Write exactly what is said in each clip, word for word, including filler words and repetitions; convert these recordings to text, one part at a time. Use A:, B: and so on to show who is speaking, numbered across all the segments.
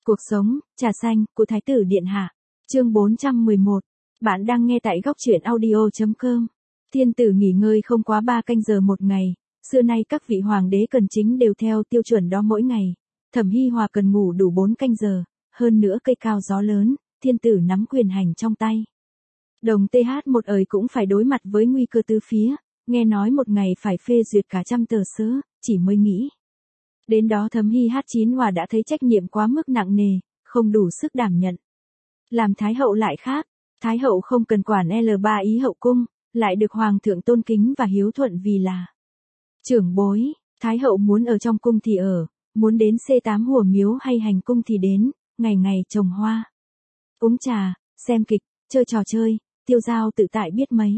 A: Cuộc sống, trà xanh, của Thái tử Điện Hạ. Chương bốn trăm mười một. Bạn đang nghe tại góc truyện audio chấm com. Thiên tử nghỉ ngơi không quá ba canh giờ một ngày. Xưa nay các vị hoàng đế cần chính đều theo tiêu chuẩn đó mỗi ngày. Thẩm Hi Hòa cần ngủ đủ bốn canh giờ. Hơn nữa cây cao gió lớn, thiên tử nắm quyền hành trong tay. Đồng tê hát một ời cũng phải đối mặt với nguy cơ từ phía. Nghe nói một ngày phải phê duyệt cả trăm tờ sớ, chỉ mới nghĩ. Đến đó Thẩm Hi hát chín Hòa đã thấy trách nhiệm quá mức nặng nề, không đủ sức đảm nhận. Làm Thái hậu lại khác, Thái hậu không cần quản L ba ý hậu cung, lại được Hoàng thượng tôn kính và hiếu thuận vì là trưởng bối. Thái hậu muốn ở trong cung thì ở, muốn đến C tám hùa miếu hay hành cung thì đến, ngày ngày trồng hoa, uống trà, xem kịch, chơi trò chơi, tiêu dao tự tại biết mấy.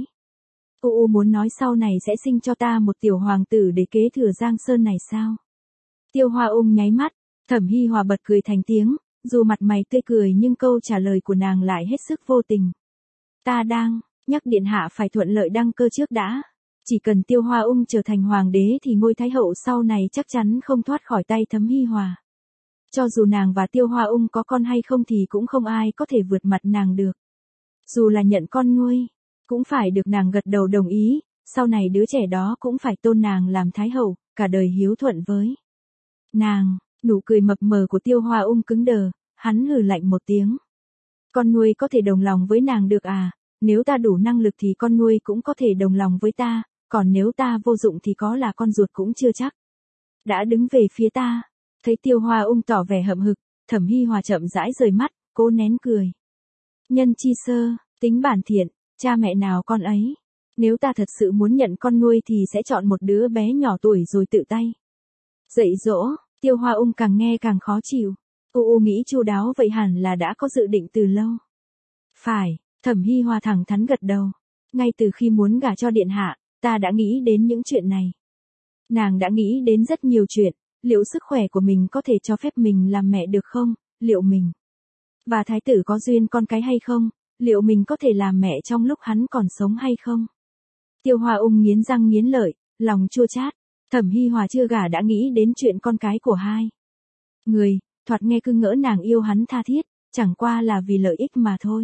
A: U U muốn nói sau này sẽ sinh cho ta một tiểu hoàng tử để kế thừa Giang Sơn này sao? Tiêu Hoa Ung nháy mắt, Thẩm Hi Hòa bật cười thành tiếng, dù mặt mày tươi cười nhưng câu trả lời của nàng lại hết sức vô tình. Ta đang nhắc điện hạ phải thuận lợi đăng cơ trước đã. Chỉ cần Tiêu Hoa Ung trở thành hoàng đế thì ngôi thái hậu sau này chắc chắn không thoát khỏi tay Thẩm Hi Hòa. Cho dù nàng và Tiêu Hoa Ung có con hay không thì cũng không ai có thể vượt mặt nàng được. Dù là nhận con nuôi, cũng phải được nàng gật đầu đồng ý, sau này đứa trẻ đó cũng phải tôn nàng làm thái hậu, cả đời hiếu thuận với nàng. Nụ cười mập mờ của Tiêu Hoa Ung cứng đờ, hắn hừ lạnh một tiếng. Con nuôi có thể đồng lòng với nàng được à? Nếu ta đủ năng lực thì con nuôi cũng có thể đồng lòng với ta, còn nếu ta vô dụng thì có là con ruột cũng chưa chắc. Đã đứng về phía ta, thấy Tiêu Hoa Ung tỏ vẻ hậm hực, Thẩm Hi Hòa chậm rãi rời mắt, cố nén cười. Nhân chi sơ, tính bản thiện, cha mẹ nào con ấy. Nếu ta thật sự muốn nhận con nuôi thì sẽ chọn một đứa bé nhỏ tuổi rồi tự tay dạy dỗ. Tiêu Hoa Ung càng nghe càng khó chịu. U U nghĩ chu đáo vậy hẳn là đã có dự định từ lâu. Phải, Thẩm Hi Hòa thẳng thắn gật đầu. Ngay từ khi muốn gả cho điện hạ, ta đã nghĩ đến những chuyện này. Nàng đã nghĩ đến rất nhiều chuyện, liệu sức khỏe của mình có thể cho phép mình làm mẹ được không, liệu mình và thái tử có duyên con cái hay không, liệu mình có thể làm mẹ trong lúc hắn còn sống hay không. Tiêu Hoa Ung nghiến răng nghiến lợi, lòng chua chát. Thẩm Hi Hòa chưa gả đã nghĩ đến chuyện con cái của hai người, thoạt nghe cứ ngỡ nàng yêu hắn tha thiết, chẳng qua là vì lợi ích mà thôi.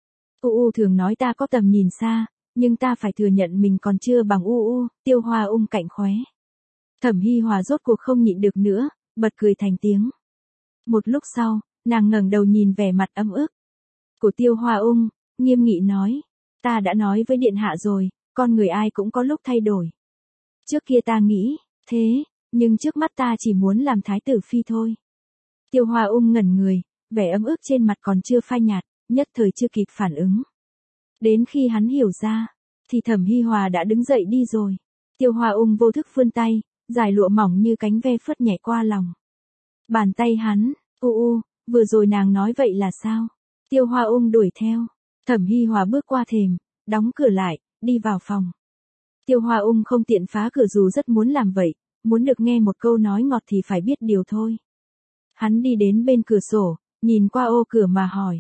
A: U U thường nói ta có tầm nhìn xa, nhưng ta phải thừa nhận mình còn chưa bằng U U. Tiêu Hoa Ung cạnh khóe. Thẩm Hi Hòa rốt cuộc không nhịn được nữa, bật cười thành tiếng. Một lúc sau, nàng ngẩng đầu nhìn vẻ mặt ấm ức của Tiêu Hoa Ung, nghiêm nghị nói, ta đã nói với điện hạ rồi, con người ai cũng có lúc thay đổi. Trước kia ta nghĩ thế, nhưng trước mắt ta chỉ muốn làm thái tử phi thôi. Tiêu Hoa Ung ngẩn người, vẻ ấm ức trên mặt còn chưa phai nhạt, nhất thời chưa kịp phản ứng. Đến khi hắn hiểu ra, thì Thẩm Hi Hòa đã đứng dậy đi rồi. Tiêu Hoa Ung vô thức vươn tay, dài lụa mỏng như cánh ve phất nhẹ qua lòng bàn tay hắn. U U, vừa rồi nàng nói vậy là sao? Tiêu Hoa Ung đuổi theo. Thẩm Hi Hòa bước qua thềm, đóng cửa lại, đi vào phòng. Tiêu Hoa Ung không tiện phá cửa dù rất muốn làm vậy, muốn được nghe một câu nói ngọt thì phải biết điều thôi. Hắn đi đến bên cửa sổ, nhìn qua ô cửa mà hỏi.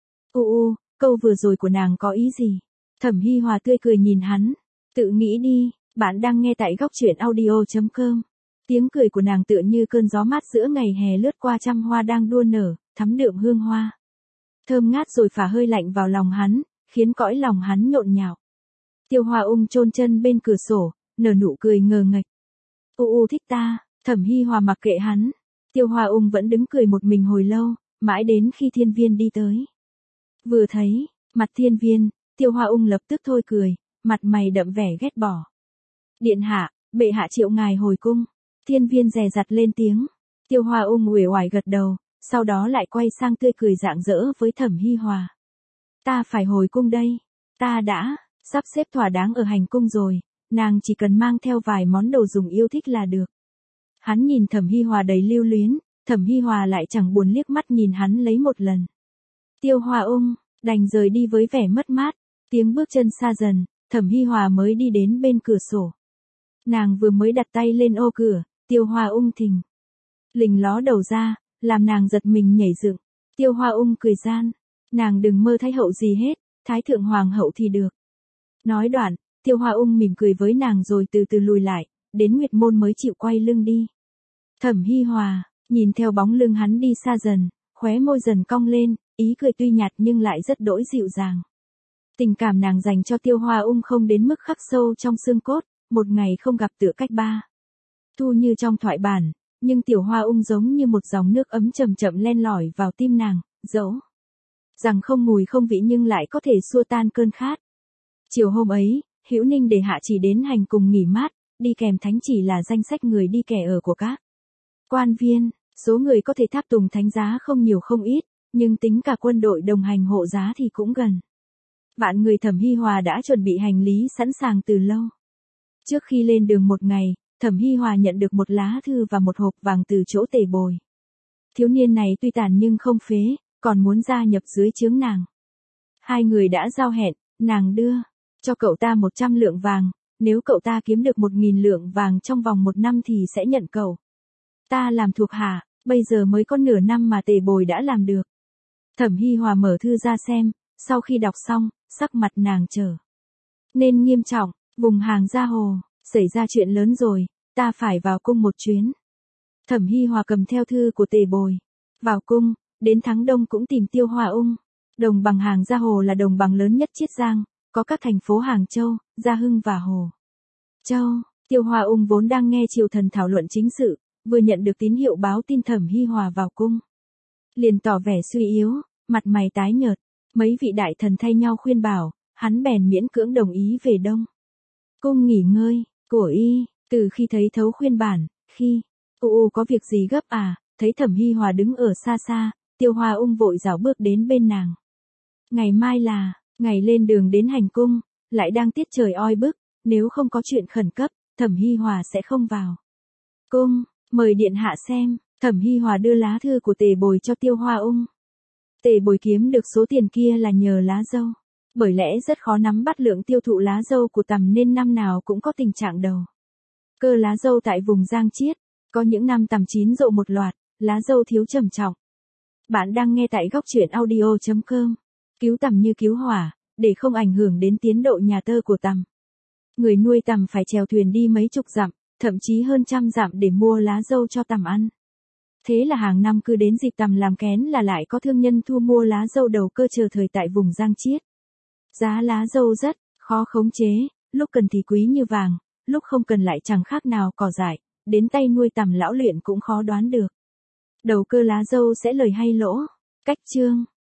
A: U U, câu vừa rồi của nàng có ý gì? Thẩm Hi Hòa tươi cười nhìn hắn. Tự nghĩ đi, bạn đang nghe tại góc truyện audio chấm com. Tiếng cười của nàng tựa như cơn gió mát giữa ngày hè lướt qua trăm hoa đang đua nở, thắm đượm hương hoa. Thơm ngát rồi phả hơi lạnh vào lòng hắn, khiến cõi lòng hắn nhộn nhạo. Tiêu Hoa Ung chôn chân bên cửa sổ, nở nụ cười ngờ nghệch. U U thích ta. Thẩm Hi Hòa mặc kệ hắn. Tiêu Hoa Ung vẫn đứng cười một mình hồi lâu, mãi đến khi Thiên Viên đi tới. Vừa thấy mặt Thiên Viên, Tiêu Hoa Ung lập tức thôi cười, mặt mày đậm vẻ ghét bỏ. Điện hạ, bệ hạ triệu ngài hồi cung. Thiên Viên dè dặt lên tiếng. Tiêu Hoa Ung uể oải gật đầu, sau đó lại quay sang tươi cười rạng rỡ với Thẩm Hi Hòa. Ta phải hồi cung đây. Ta đã sắp xếp thỏa đáng ở hành cung rồi, nàng chỉ cần mang theo vài món đồ dùng yêu thích là được. Hắn nhìn Thẩm Hi Hòa đầy lưu luyến, Thẩm Hi Hòa lại chẳng buồn liếc mắt nhìn hắn lấy một lần. Tiêu Hoa Ung đành rời đi với vẻ mất mát, tiếng bước chân xa dần, Thẩm Hi Hòa mới đi đến bên cửa sổ. Nàng vừa mới đặt tay lên ô cửa, Tiêu Hoa Ung thình lình ló đầu ra, làm nàng giật mình nhảy dựng. Tiêu Hoa Ung cười gian, nàng đừng mơ thái hậu gì hết, thái thượng hoàng hậu thì được. Nói đoạn, Tiêu Hoa Ung mỉm cười với nàng rồi từ từ lùi lại, đến Nguyệt Môn mới chịu quay lưng đi. Thẩm Hi Hòa nhìn theo bóng lưng hắn đi xa dần, Khóe môi dần cong lên, ý cười tuy nhạt nhưng lại rất đỗi dịu dàng. Tình cảm nàng dành cho Tiêu Hoa Ung không đến mức khắc sâu trong xương cốt, một ngày không gặp tựa cách ba thu như trong thoại bản, nhưng Tiểu Hoa Ung giống như một dòng nước ấm chậm chậm len lỏi vào tim nàng, dẫu rằng không mùi không vị nhưng lại có thể xua tan cơn khát. Chiều hôm ấy, Hữu Ninh để hạ chỉ đến hành cùng nghỉ mát, đi kèm thánh chỉ là danh sách người đi kẻ ở của các quan viên, số người có thể tháp tùng thánh giá không nhiều không ít, nhưng tính cả quân đội đồng hành hộ giá thì cũng gần vạn người. Thẩm Hi Hòa đã chuẩn bị hành lý sẵn sàng từ lâu. Trước khi lên đường một ngày, Thẩm Hi Hòa nhận được một lá thư và một hộp vàng từ chỗ Tề Bồi. Thiếu niên này tuy tàn nhưng không phế, còn muốn gia nhập dưới trướng nàng. Hai người đã giao hẹn, nàng đưa cho cậu ta một trăm lượng vàng, nếu cậu ta kiếm được một nghìn lượng vàng trong vòng một năm thì sẽ nhận cậu ta làm thuộc hạ. Bây giờ mới có nửa năm mà Tề Bồi đã làm được. Thẩm Hi Hòa mở thư ra xem, sau khi đọc xong, sắc mặt nàng trở nên nghiêm trọng. Vùng hàng Gia Hồ, xảy ra chuyện lớn rồi, ta phải vào cung một chuyến. Thẩm Hi Hòa cầm theo thư của Tề Bồi vào cung, đến tháng Đông cũng tìm Tiêu Hoa Ung. Đồng bằng hàng Gia Hồ là đồng bằng lớn nhất Chiết Giang, có các thành phố Hàng Châu, Gia Hưng và Hồ Châu. Tiêu Hoa Ung vốn đang nghe triều thần thảo luận chính sự, vừa nhận được tín hiệu báo tin Thẩm Hi Hòa vào cung, liền tỏ vẻ suy yếu, mặt mày tái nhợt. Mấy vị đại thần thay nhau khuyên bảo, hắn bèn miễn cưỡng đồng ý về Đông cung nghỉ ngơi. Của y, từ khi thấy thấu khuyên bản, khi u u có việc gì gấp à? Thấy Thẩm Hi Hòa đứng ở xa xa, Tiêu Hoa Ung vội rảo bước đến bên nàng. Ngày mai là ngày lên đường đến hành cung, lại đang tiết trời oi bức, nếu không có chuyện khẩn cấp, Thẩm Hi Hòa sẽ không vào cung. Mời điện hạ xem. Thẩm Hi Hòa đưa lá thư của Tề Bồi cho Tiêu Hoa Ung. Tề Bồi kiếm được số tiền kia là nhờ lá dâu, bởi lẽ rất khó nắm bắt lượng tiêu thụ lá dâu của Tằm nên năm nào cũng có tình trạng đầu cơ lá dâu tại vùng Giang Chiết, có những năm Tằm chín rộ một loạt, lá dâu thiếu trầm trọng. Bạn đang nghe tại góc truyện audio chấm com. Cứu Tằm như cứu hỏa, để không ảnh hưởng đến tiến độ nhà tơ của Tằm. Người nuôi Tằm phải chèo thuyền đi mấy chục dặm, thậm chí hơn trăm dặm để mua lá dâu cho Tằm ăn. Thế là hàng năm cứ đến dịp Tằm làm kén là lại có thương nhân thu mua lá dâu đầu cơ chờ thời tại vùng Giang Chiết. Giá lá dâu rất khó khống chế, lúc cần thì quý như vàng, lúc không cần lại chẳng khác nào cỏ dại, đến tay nuôi Tằm lão luyện cũng khó đoán được đầu cơ lá dâu sẽ lời hay lỗ. Cách chương